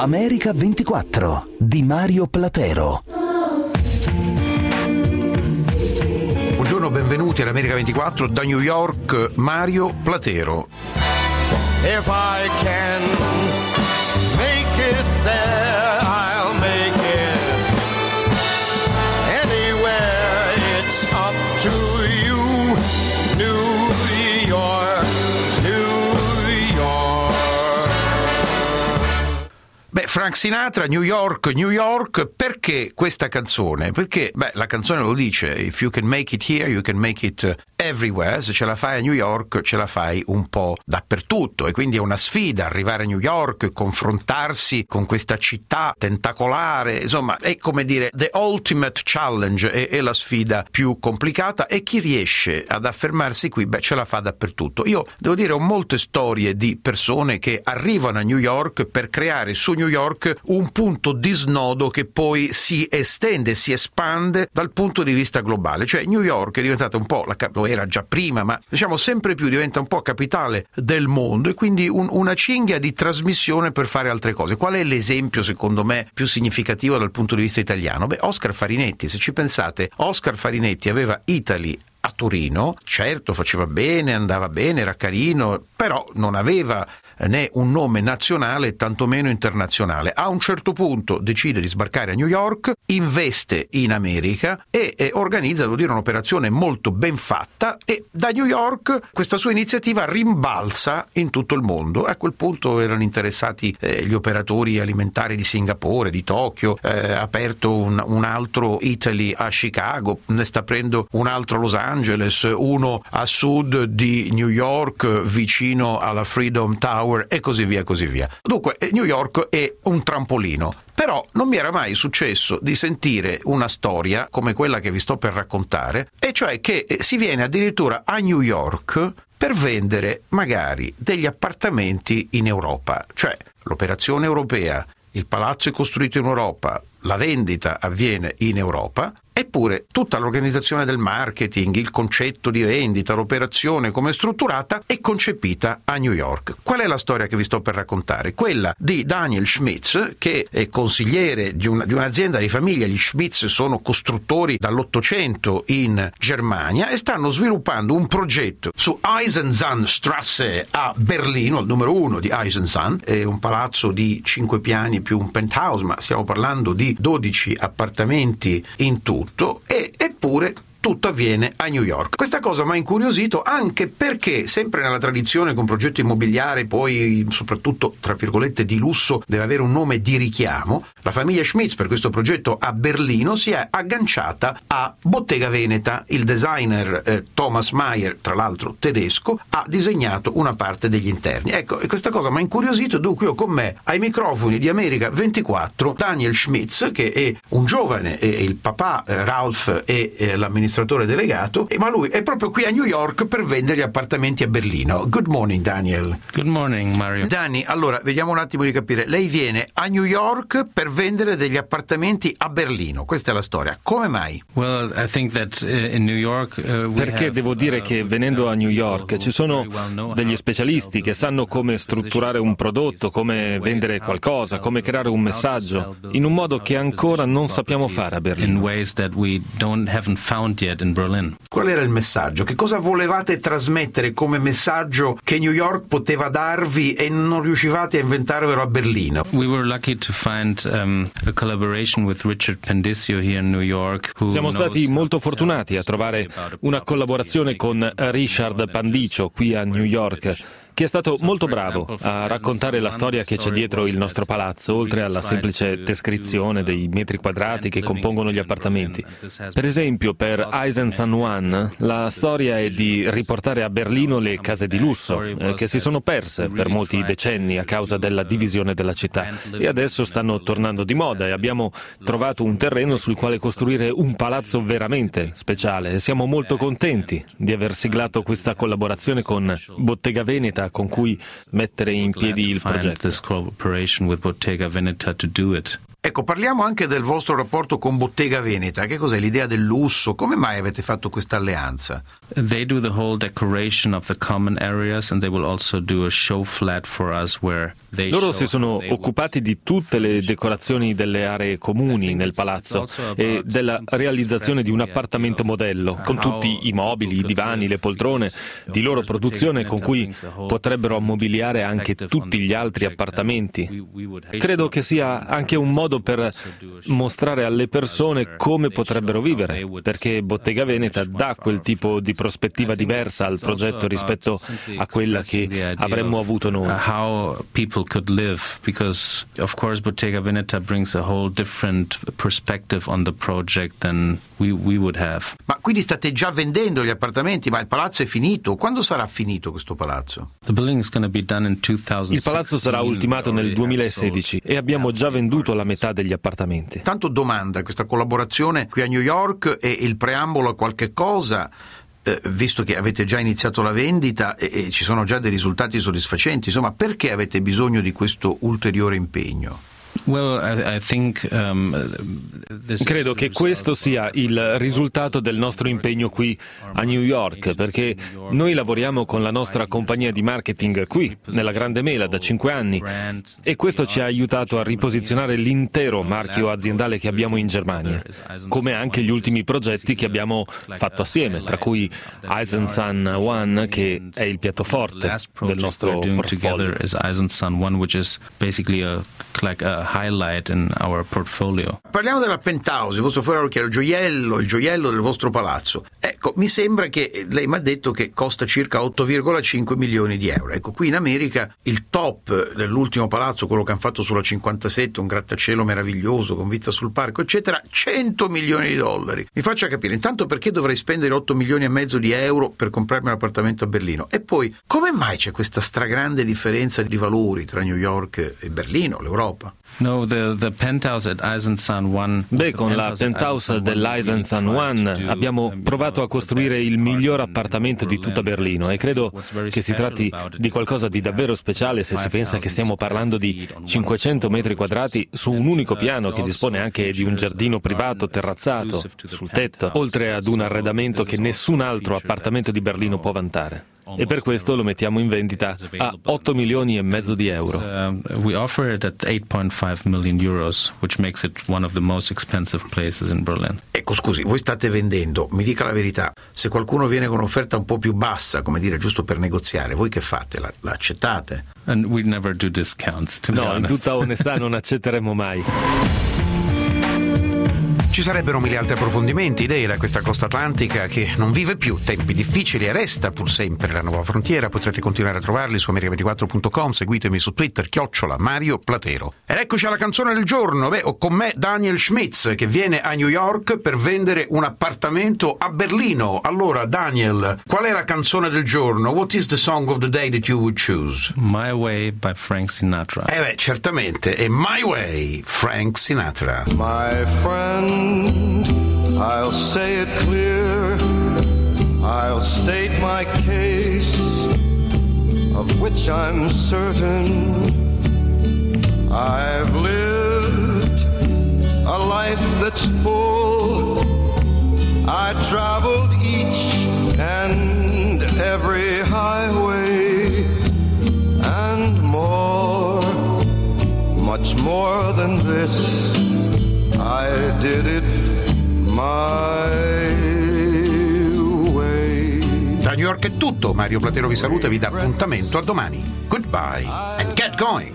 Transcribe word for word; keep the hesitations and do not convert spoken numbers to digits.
America ventiquattro di Mario Platero. Buongiorno, benvenuti all'America ventiquattro da New York, Mario Platero. If I can make it there, I'll make it anywhere. It's up to you, New York, New York. Beh, Frank Sinatra, New York, New York, perché questa canzone? Perché, beh, la canzone lo dice, if you can make it here, you can make it everywhere. Se ce la fai a New York, ce la fai un po' dappertutto, e quindi è una sfida arrivare a New York, confrontarsi con questa città tentacolare, insomma, è come dire, the ultimate challenge, è, è la sfida più complicata, e chi riesce ad affermarsi qui, beh, ce la fa dappertutto. Io devo dire, ho molte storie di persone che arrivano a New York per creare su New York un punto di snodo che poi si estende, si espande dal punto di vista globale. Cioè New York è diventata un po', la, lo era già prima, ma diciamo sempre più diventa un po' capitale del mondo, e quindi un, una cinghia di trasmissione per fare altre cose. Qual è l'esempio secondo me più significativo dal punto di vista italiano? Beh, Oscar Farinetti. Se ci pensate, Oscar Farinetti aveva Italy a Torino, certo faceva bene, andava bene, era carino, però non aveva né un nome nazionale, tantomeno internazionale. A un certo punto decide di sbarcare a New York, investe in America e, e organizza, devo dire, un'operazione molto ben fatta, e da New York questa sua iniziativa rimbalza in tutto il mondo. A quel punto erano interessati eh, gli operatori alimentari di Singapore, di Tokyo, eh, ha aperto un, un altro Italy a Chicago, ne sta aprendo un altro a Los Angeles, uno a sud di New York vicino alla Freedom Tower, e così via, così via. Dunque, New York è un trampolino. Però non mi era mai successo di sentire una storia come quella che vi sto per raccontare, e cioè che si viene addirittura a New York per vendere magari degli appartamenti in Europa. Cioè, l'operazione europea, il palazzo è costruito in Europa, la vendita avviene in Europa, eppure tutta l'organizzazione del marketing, il concetto di vendita, l'operazione come è strutturata, è concepita a New York. Qual è la storia che vi sto per raccontare? Quella di Daniel Schmitz, che è consigliere di, una, di un'azienda di famiglia. Gli Schmitz sono costruttori dall'Ottocento in Germania e stanno sviluppando un progetto su Eisenzahnstrasse a Berlino, il numero uno di Eisenzahn, è un palazzo di cinque piani più un penthouse, ma stiamo parlando di dodici appartamenti in tutto. E, eppure tutto avviene a New York. Questa cosa mi ha incuriosito, anche perché, sempre nella tradizione che un progetto immobiliare, poi soprattutto tra virgolette di lusso, deve avere un nome di richiamo, la famiglia Schmitz per questo progetto a Berlino si è agganciata a Bottega Veneta. Il designer eh, Thomas Mayer, tra l'altro tedesco, ha disegnato una parte degli interni. Ecco, e questa cosa mi ha incuriosito, dunque io con me ai microfoni di America ventiquattro Daniel Schmitz, che è un giovane, e il papà eh, Ralph è eh, l'amministratore delegato, ma lui è proprio qui a New York per vendere gli appartamenti a Berlino. Good morning, Daniel. Good morning, Mario. Dani, allora vediamo un attimo di capire. Lei viene a New York per vendere degli appartamenti a Berlino. Questa è la storia. Come mai? Well, I think that in New York, uh, we Perché have, devo dire che venendo a New York ci sono degli specialisti che sanno come strutturare un prodotto, come vendere qualcosa, come creare un messaggio, in un modo che ancora non sappiamo fare a Berlino. In ways that we don't haven't found yet in Berlin. Qual era il messaggio? Che cosa volevate trasmettere come messaggio che New York poteva darvi e non riuscivate a inventarvelo a Berlino? We were lucky to find um, a collaboration with Richard Pendisio here in New York. Siamo stati molto fortunati a trovare una collaborazione con Richard Pandicio qui a New York, che è stato molto bravo a raccontare la storia che c'è dietro il nostro palazzo, oltre alla semplice descrizione dei metri quadrati che compongono gli appartamenti. Per esempio, per Eisenzahn One, la storia è di riportare a Berlino le case di lusso, eh, che si sono perse per molti decenni a causa della divisione della città, e adesso stanno tornando di moda, e abbiamo trovato un terreno sul quale costruire un palazzo veramente speciale, e siamo molto contenti di aver siglato questa collaborazione con Bottega Veneta, con cui mettere in piedi il progetto. Ecco, parliamo anche del vostro rapporto con Bottega Veneta. Che cos'è l'idea del lusso? Come mai avete fatto questa alleanza? They do the whole decoration of the common areas and they will also do a show flat for us where they Loro show si sono occupati di tutte le decorazioni delle aree comuni nel palazzo e della realizzazione di un appartamento modello, con tutti i mobili, i divani, le poltrone di loro produzione con cui potrebbero ammobiliare anche tutti gli altri appartamenti. Credo che sia anche un modo per mostrare alle persone come potrebbero vivere, perché Bottega Veneta dà quel tipo di prospettiva diversa al progetto rispetto a quella che avremmo avuto noi. How people could live, because of course Bottega Veneta brings a whole different perspective on the project than we we would have. Ma quindi state già vendendo gli appartamenti, ma il palazzo è finito? Quando sarà finito questo palazzo? The building is going to be done in two thousand sixteen. Il palazzo sarà ultimato nel duemilasedici e abbiamo già venduto la metà degli appartamenti. Tanto domanda, questa collaborazione qui a New York è il preambolo a qualche cosa? Eh, visto che avete già iniziato la vendita e, e ci sono già dei risultati soddisfacenti, insomma, perché avete bisogno di questo ulteriore impegno? Well, I, I think, um, this Credo che questo sia il risultato del nostro impegno qui a New York, perché noi lavoriamo con la nostra compagnia di marketing qui, nella Grande Mela, da cinque anni, e questo ci ha aiutato a riposizionare l'intero marchio aziendale che abbiamo in Germania, come anche gli ultimi progetti che abbiamo fatto assieme, tra cui Eisensun One, che è il piatto forte del nostro portfolio. Highlight in our portfolio. Parliamo della penthouse, il vostro fuori che è il gioiello, il gioiello del vostro palazzo. Ecco, mi sembra che lei mi ha detto che costa circa otto virgola cinque milioni di euro. Ecco, qui in America il top dell'ultimo palazzo, quello che hanno fatto sulla cinquantasette, un grattacielo meraviglioso con vista sul parco, eccetera, cento milioni di dollari. Mi faccia capire, intanto, perché dovrei spendere otto milioni e mezzo di euro per comprarmi un appartamento a Berlino? E poi, come mai c'è questa stragrande differenza di valori tra New York e Berlino, l'Europa? No, the, the penthouse at Eisensun One. Beh, con la penthouse dell'Eisensun One abbiamo provato a costruire il miglior appartamento di tutta Berlino e credo che si tratti di qualcosa di davvero speciale se si pensa che stiamo parlando di cinquecento metri quadrati su un unico piano che dispone anche di un giardino privato terrazzato sul tetto, oltre ad un arredamento che nessun altro appartamento di Berlino può vantare. E per questo lo mettiamo in vendita a otto milioni e mezzo di euro. Uh, we offer it at eight point five million euros, which makes it one of the most expensive places in Berlin. Ecco, scusi, voi state vendendo, mi dica la verità, se qualcuno viene con un'offerta un po' più bassa, come dire, giusto per negoziare, voi che fate? La, la accettate? And we never do discounts, to be No, honest. in tutta onestà non accetteremo mai. Ci sarebbero mille altri approfondimenti, idee da questa costa atlantica che non vive più tempi difficili e resta pur sempre la nuova frontiera. Potrete continuare a trovarli su america ventiquattro punto com, seguitemi su Twitter, chiocciola Mario Platero. Ed eccoci alla canzone del giorno. Beh, ho con me Daniel Schmitz che viene a New York per vendere un appartamento a Berlino. Allora, Daniel, qual è la canzone del giorno? What is the song of the day that you would choose? My Way by Frank Sinatra. Eh beh, certamente, è My Way, Frank Sinatra. My friend, I'll say it clear, I'll state my case, of which I'm certain. I've lived a life that's full, I traveled each and every highway, and more, much more than this, I did it my way. Da New York è tutto, Mario Platero vi saluta e vi dà appuntamento a domani. Goodbye and get going.